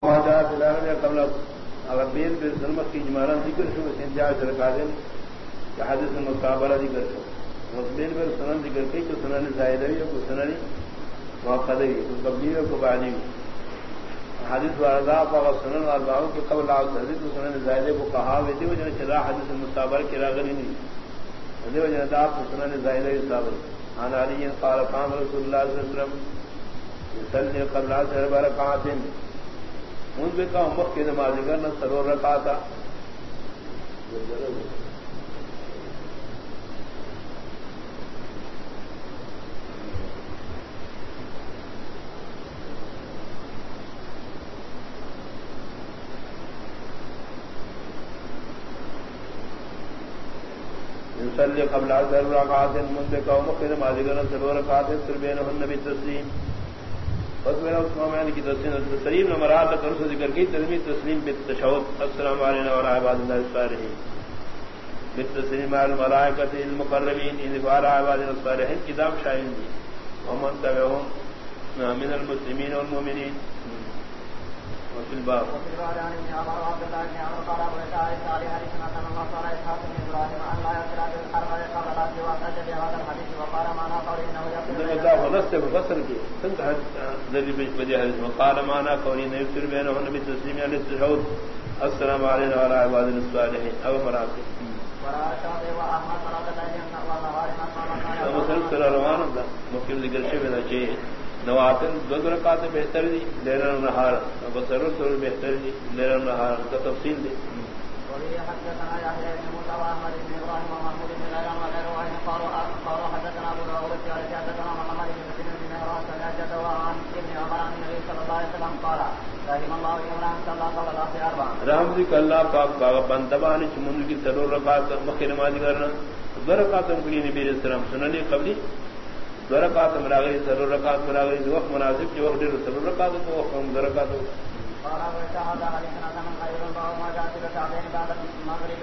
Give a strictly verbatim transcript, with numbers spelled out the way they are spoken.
قبل اگر بیر بیر ظلمت کی جمارہ ذکر شو سنجاز رکادن کہ حدیث مقابلہ ذکر شو بیر بیر سنن ذکر کی تو سنن زائدہ ہے کو سنن موقدہ ہے کو قبلی ہے کو بعدی حدیث وارضا و سنن اربعہ کے قبل حدیث سنن زائدہ کو کہا ویدی وجہ چلا حدیث مقابلہ کی راغلی نہیں وجہ وجہ دا سنن زائدہ ثابت عن علی قال قام رسول اللہ صلی اللہ علیہ وسلم يصلي قبل عشر بركعات منذ کا وقت کی نماز کرنا سرور رکعت يصلي قبل عشر بركعات منذ کا وقت کی نماز کرنا سرور رکعت سربینہن بالتسلیم فضل عثمان کی تسلیم تسلیم نمرات کر سے ذکر کی تسلیم تسلیم بالتشہد السلام علینا وعلی عباد اللہ الصالحین بالتسلیم علی الملائکۃ المقربین اذبار عباد الصالحین کتاب شائع دی ومن تبعهم من المسلمین والمؤمنین وفي الباب وفي الباب عن ابن عمر وعبد الله بن عمر قال ابو اسحاق قال حدثنا كما قال اسحاق بن ابراهيم ان لا يقرا بالحرب قبل لا يوقد بهذا الحديث وقال معنا قوله انه يقول الله ونست بفسر کی سنت الذي بجد حديث وقال معنا قوله انه يفسر بينه النبي تسليم على التشهد السلام علينا وعلى عباد الصالحين او مراتب وراء الشافعي واحمد صلاه الليل والنهار مسلسل روان ده ممكن ذکر شيء ولا شيء نوافل دو رکعت بہتر دی لیل و نہار بصر سر بہتر دی لیل و نہار کا تفصیل دی وهي حدثنا يحيى بن موسى واحمد بن ابراهيم ومحمود بن غيلان وغير واحد قالوا حدثنا ابو داود قال حدثنا محمد بن مسلم بن مهران سمعت وعن ابن عمر عن النبي صلى الله عليه وسلم قال رحم الله عمران صلى الله عليه وسلم رحم ذکر اللہ پاک باغ بندبان چمن کی ضرور رکعت مخیر نماز کرنا دو رکعت کی نبی علیہ السلام سنن قبلی دو رکعت مراغی ضرور رکعت مراغی وقت مناسب جو وقت ضرور رکعت کو وقت دو رکعت قال وشهد علينا من خير الله ما جاء في الشعبين بعد المغرب